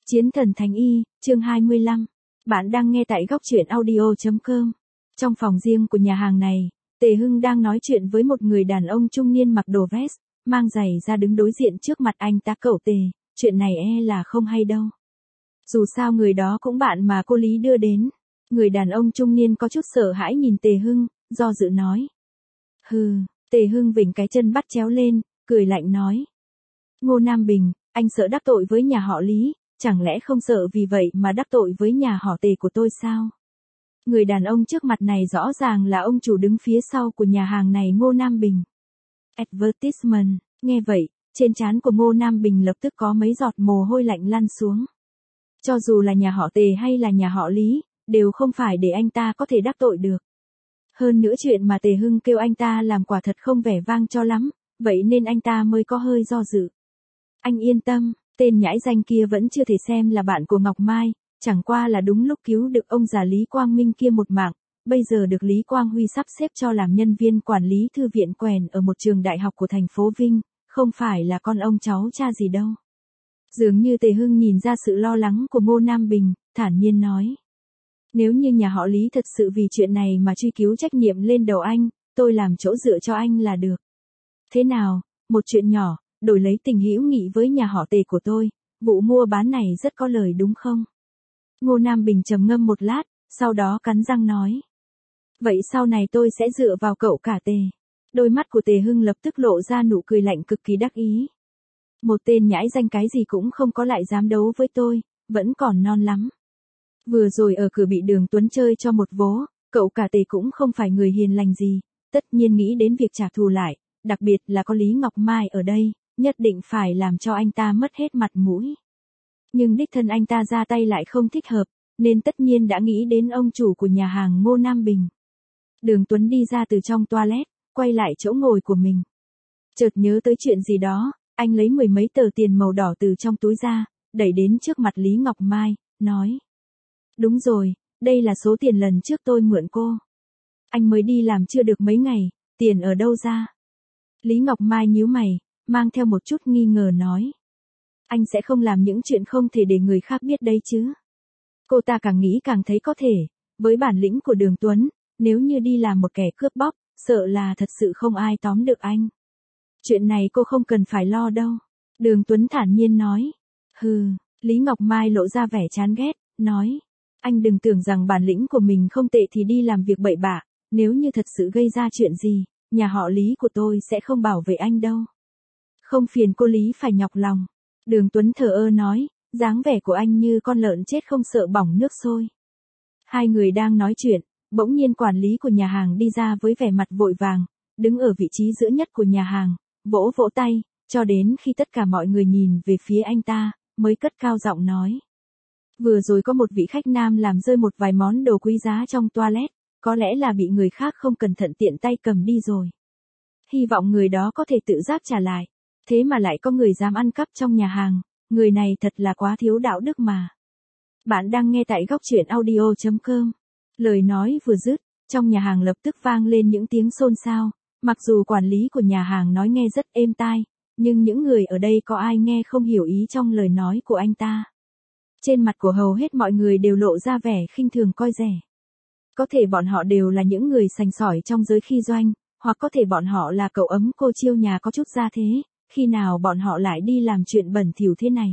Chiến thần Thánh Y, chương 25. Bạn đang nghe tại góc truyện audio.com. Trong phòng riêng của nhà hàng này, Tề Hưng đang nói chuyện với một người đàn ông trung niên mặc đồ vest, mang giày ra đứng đối diện trước mặt anh ta. Cậu Tề, chuyện này là không hay đâu. Dù sao người đó cũng bạn mà cô Lý đưa đến. Người đàn ông trung niên có chút sợ hãi nhìn Tề Hưng, do dự nói. Hừ, Tề Hưng vểnh cái chân bắt chéo lên, cười lạnh nói. Ngô Nam Bình, anh sợ đắc tội với nhà họ Lý, chẳng lẽ không sợ vì vậy mà đắc tội với nhà họ Tề của tôi sao? Người đàn ông trước mặt này rõ ràng là ông chủ đứng phía sau của nhà hàng này, Ngô Nam Bình. Advertisement, nghe vậy, trên trán của Ngô Nam Bình lập tức có mấy giọt mồ hôi lạnh lăn xuống. Cho dù là nhà họ Tề hay là nhà họ Lý, đều không phải để anh ta có thể đắc tội được. Hơn nữa chuyện mà Tề Hưng kêu anh ta làm quả thật không vẻ vang cho lắm, vậy nên anh ta mới có hơi do dự. Anh yên tâm, tên nhãi danh kia vẫn chưa thể xem là bạn của Ngọc Mai, chẳng qua là đúng lúc cứu được ông già Lý Quang Minh kia một mạng, bây giờ được Lý Quang Huy sắp xếp cho làm nhân viên quản lý thư viện quèn ở một trường đại học của thành phố Vinh, không phải là con ông cháu cha gì đâu. Dường như Tề Hưng nhìn ra sự lo lắng của Ngô Nam Bình, thản nhiên nói. Nếu như nhà họ Lý thật sự vì chuyện này mà truy cứu trách nhiệm lên đầu anh, tôi làm chỗ dựa cho anh là được. Thế nào, một chuyện nhỏ, đổi lấy tình hữu nghị với nhà họ Tề của tôi, vụ mua bán này rất có lời đúng không? Ngô Nam Bình trầm ngâm một lát, sau đó cắn răng nói. Vậy sau này tôi sẽ dựa vào cậu cả Tề. Đôi mắt của Tề Hưng lập tức lộ ra nụ cười lạnh cực kỳ đắc ý. Một tên nhãi danh cái gì cũng không có lại dám đấu với tôi, vẫn còn non lắm. Vừa rồi ở cửa bị Đường Tuấn chơi cho một vố, cậu cả Tề cũng không phải người hiền lành gì, tất nhiên nghĩ đến việc trả thù lại, đặc biệt là có Lý Ngọc Mai ở đây, nhất định phải làm cho anh ta mất hết mặt mũi. Nhưng đích thân anh ta ra tay lại không thích hợp, nên tất nhiên đã nghĩ đến ông chủ của nhà hàng Ngô Nam Bình. Đường Tuấn đi ra từ trong toilet, quay lại chỗ ngồi của mình. Chợt nhớ tới chuyện gì đó, anh lấy mười mấy tờ tiền màu đỏ từ trong túi ra, đẩy đến trước mặt Lý Ngọc Mai, nói. Đúng rồi, đây là số tiền lần trước tôi mượn cô. Anh mới đi làm chưa được mấy ngày, tiền ở đâu ra? Lý Ngọc Mai nhíu mày, mang theo một chút nghi ngờ nói. Anh sẽ không làm những chuyện không thể để người khác biết đấy chứ. Cô ta càng nghĩ càng thấy có thể, với bản lĩnh của Đường Tuấn, nếu như đi làm một kẻ cướp bóc, sợ là thật sự không ai tóm được anh. Chuyện này cô không cần phải lo đâu. Đường Tuấn thản nhiên nói. Hừ, Lý Ngọc Mai lộ ra vẻ chán ghét, nói. Anh đừng tưởng rằng bản lĩnh của mình không tệ thì đi làm việc bậy bạ, nếu như thật sự gây ra chuyện gì, nhà họ Lý của tôi sẽ không bảo vệ anh đâu. Không phiền cô Lý phải nhọc lòng. Đường Tuấn thờ ơ nói, dáng vẻ của anh như con lợn chết không sợ bỏng nước sôi. Hai người đang nói chuyện, bỗng nhiên quản lý của nhà hàng đi ra với vẻ mặt vội vàng, đứng ở vị trí giữa nhất của nhà hàng, vỗ vỗ tay, cho đến khi tất cả mọi người nhìn về phía anh ta, mới cất cao giọng nói. Vừa rồi có một vị khách nam làm rơi một vài món đồ quý giá trong toilet, có lẽ là bị người khác không cẩn thận tiện tay cầm đi rồi. Hy vọng người đó có thể tự giác trả lại. Thế mà lại có người dám ăn cắp trong nhà hàng, người này thật là quá thiếu đạo đức mà. Bạn đang nghe tại góc truyện audio.com. Lời nói vừa dứt, trong nhà hàng lập tức vang lên những tiếng xôn xao, mặc dù quản lý của nhà hàng nói nghe rất êm tai, nhưng những người ở đây có ai nghe không hiểu ý trong lời nói của anh ta. Trên mặt của hầu hết mọi người đều lộ ra vẻ khinh thường coi rẻ. Có thể bọn họ đều là những người sành sỏi trong giới kinh doanh, hoặc có thể bọn họ là cậu ấm cô chiêu nhà có chút gia thế, khi nào bọn họ lại đi làm chuyện bẩn thỉu thế này.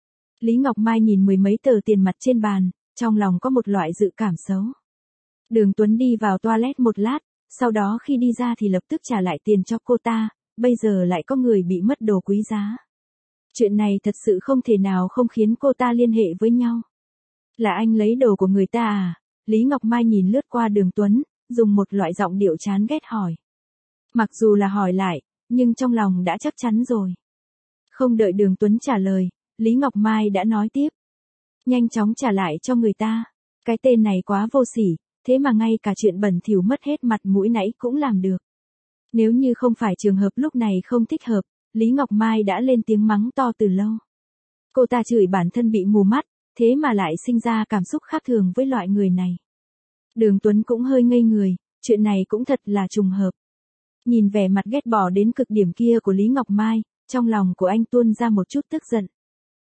Lý Ngọc Mai nhìn mười mấy tờ tiền mặt trên bàn, trong lòng có một loại dự cảm xấu. Đường Tuấn đi vào toilet một lát, sau đó khi đi ra thì lập tức trả lại tiền cho cô ta, bây giờ lại có người bị mất đồ quý giá. Chuyện này thật sự không thể nào không khiến cô ta liên hệ với nhau. Là anh lấy đồ của người ta à? Lý Ngọc Mai nhìn lướt qua Đường Tuấn, dùng một loại giọng điệu chán ghét hỏi. Mặc dù là hỏi lại, nhưng trong lòng đã chắc chắn rồi. Không đợi Đường Tuấn trả lời, Lý Ngọc Mai đã nói tiếp. Nhanh chóng trả lại cho người ta. Cái tên này quá vô sỉ, thế mà ngay cả chuyện bẩn thỉu mất hết mặt mũi nãy cũng làm được. Nếu như không phải trường hợp lúc này không thích hợp, Lý Ngọc Mai đã lên tiếng mắng to từ lâu. Cô ta chửi bản thân bị mù mắt, thế mà lại sinh ra cảm xúc khác thường với loại người này. Đường Tuấn cũng hơi ngây người, chuyện này cũng thật là trùng hợp. Nhìn vẻ mặt ghét bỏ đến cực điểm kia của Lý Ngọc Mai, trong lòng của anh tuôn ra một chút tức giận.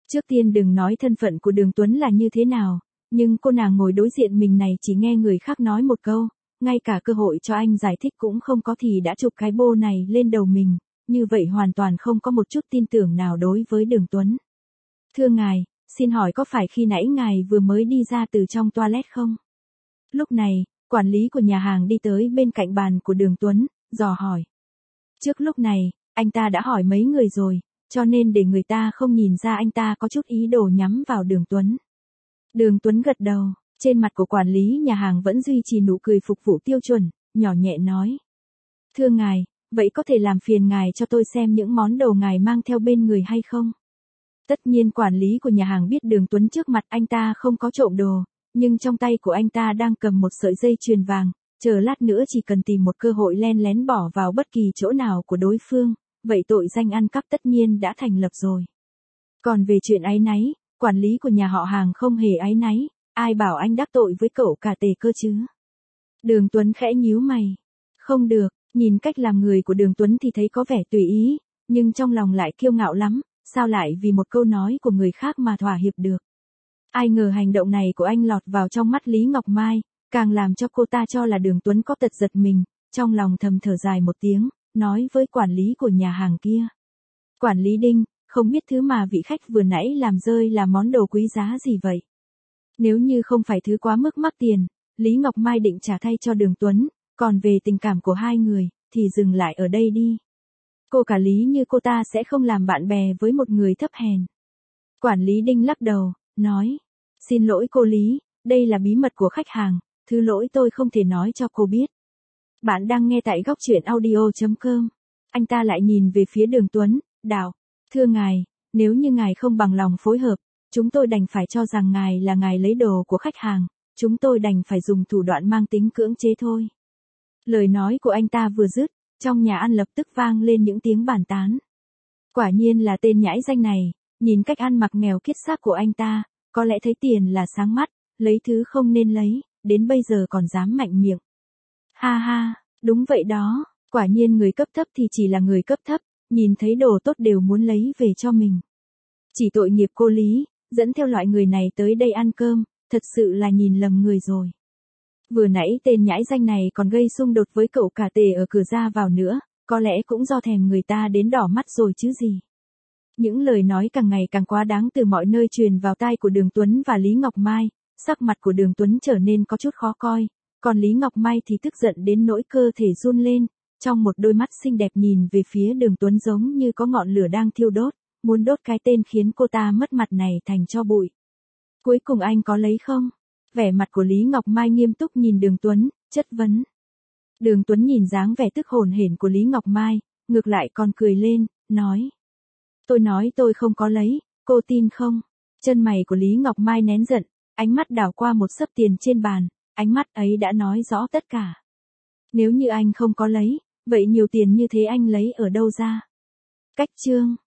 Trước tiên đừng nói thân phận của Đường Tuấn là như thế nào, nhưng cô nàng ngồi đối diện mình này chỉ nghe người khác nói một câu, ngay cả cơ hội cho anh giải thích cũng không có thì đã chụp cái bô này lên đầu mình, như vậy hoàn toàn không có một chút tin tưởng nào đối với Đường Tuấn. Thưa ngài, xin hỏi có phải khi nãy ngài vừa mới đi ra từ trong toilet không? Lúc này, quản lý của nhà hàng đi tới bên cạnh bàn của Đường Tuấn, dò hỏi. Trước lúc này, anh ta đã hỏi mấy người rồi, cho nên để người ta không nhìn ra anh ta có chút ý đồ nhắm vào Đường Tuấn. Đường Tuấn gật đầu, trên mặt của quản lý nhà hàng vẫn duy trì nụ cười phục vụ tiêu chuẩn, nhỏ nhẹ nói. Thưa ngài, vậy có thể làm phiền ngài cho tôi xem những món đồ ngài mang theo bên người hay không? Tất nhiên quản lý của nhà hàng biết Đường Tuấn trước mặt anh ta không có trộm đồ, nhưng trong tay của anh ta đang cầm một sợi dây chuyền vàng, chờ lát nữa chỉ cần tìm một cơ hội len lén bỏ vào bất kỳ chỗ nào của đối phương, vậy tội danh ăn cắp tất nhiên đã thành lập rồi. Còn về chuyện áy náy, quản lý của nhà họ Hàng không hề áy náy, ai bảo anh đắc tội với cậu cả Tề cơ chứ? Đường Tuấn khẽ nhíu mày. Không được, nhìn cách làm người của Đường Tuấn thì thấy có vẻ tùy ý, nhưng trong lòng lại kiêu ngạo lắm, sao lại vì một câu nói của người khác mà thỏa hiệp được. Ai ngờ hành động này của anh lọt vào trong mắt Lý Ngọc Mai, càng làm cho cô ta cho là Đường Tuấn có tật giật mình, trong lòng thầm thở dài một tiếng, nói với quản lý của nhà hàng kia. Quản lý Đinh, không biết thứ mà vị khách vừa nãy làm rơi là món đồ quý giá gì vậy? Nếu như không phải thứ quá mức mắc tiền, Lý Ngọc Mai định trả thay cho Đường Tuấn, còn về tình cảm của hai người, thì dừng lại ở đây đi. Cô cả Lý như cô ta sẽ không làm bạn bè với một người thấp hèn. Quản lý Đinh lắc đầu, nói. Xin lỗi cô Lý, đây là bí mật của khách hàng, thứ lỗi tôi không thể nói cho cô biết. Bạn đang nghe tại góc truyện audio.com. Anh ta lại nhìn về phía Đường Tuấn, đạo. Thưa ngài, nếu như ngài không bằng lòng phối hợp, chúng tôi đành phải cho rằng ngài lấy đồ của khách hàng, chúng tôi đành phải dùng thủ đoạn mang tính cưỡng chế thôi. Lời nói của anh ta vừa dứt, trong nhà ăn lập tức vang lên những tiếng bàn tán. Quả nhiên là tên nhãi danh này, nhìn cách ăn mặc nghèo kiết xác của anh ta, có lẽ thấy tiền là sáng mắt, lấy thứ không nên lấy, đến bây giờ còn dám mạnh miệng. Ha ha, đúng vậy đó, quả nhiên người cấp thấp thì chỉ là người cấp thấp, nhìn thấy đồ tốt đều muốn lấy về cho mình. Chỉ tội nghiệp cô Lý, dẫn theo loại người này tới đây ăn cơm, thật sự là nhìn lầm người rồi. Vừa nãy tên nhãi danh này còn gây xung đột với cậu cả Tề ở cửa ra vào nữa, có lẽ cũng do thèm người ta đến đỏ mắt rồi chứ gì. Những lời nói càng ngày càng quá đáng từ mọi nơi truyền vào tai của Đường Tuấn và Lý Ngọc Mai, sắc mặt của Đường Tuấn trở nên có chút khó coi, còn Lý Ngọc Mai thì tức giận đến nỗi cơ thể run lên, trong một đôi mắt xinh đẹp nhìn về phía Đường Tuấn giống như có ngọn lửa đang thiêu đốt, muốn đốt cái tên khiến cô ta mất mặt này thành tro bụi. Cuối cùng anh có lấy không? Vẻ mặt của Lý Ngọc Mai nghiêm túc nhìn Đường Tuấn, chất vấn. Đường Tuấn nhìn dáng vẻ tức hồn hển của Lý Ngọc Mai, ngược lại còn cười lên, nói. Tôi nói tôi không có lấy, cô tin không? Chân mày của Lý Ngọc Mai nén giận, ánh mắt đảo qua một xấp tiền trên bàn, ánh mắt ấy đã nói rõ tất cả. Nếu như anh không có lấy, vậy nhiều tiền như thế anh lấy ở đâu ra? Cách chương.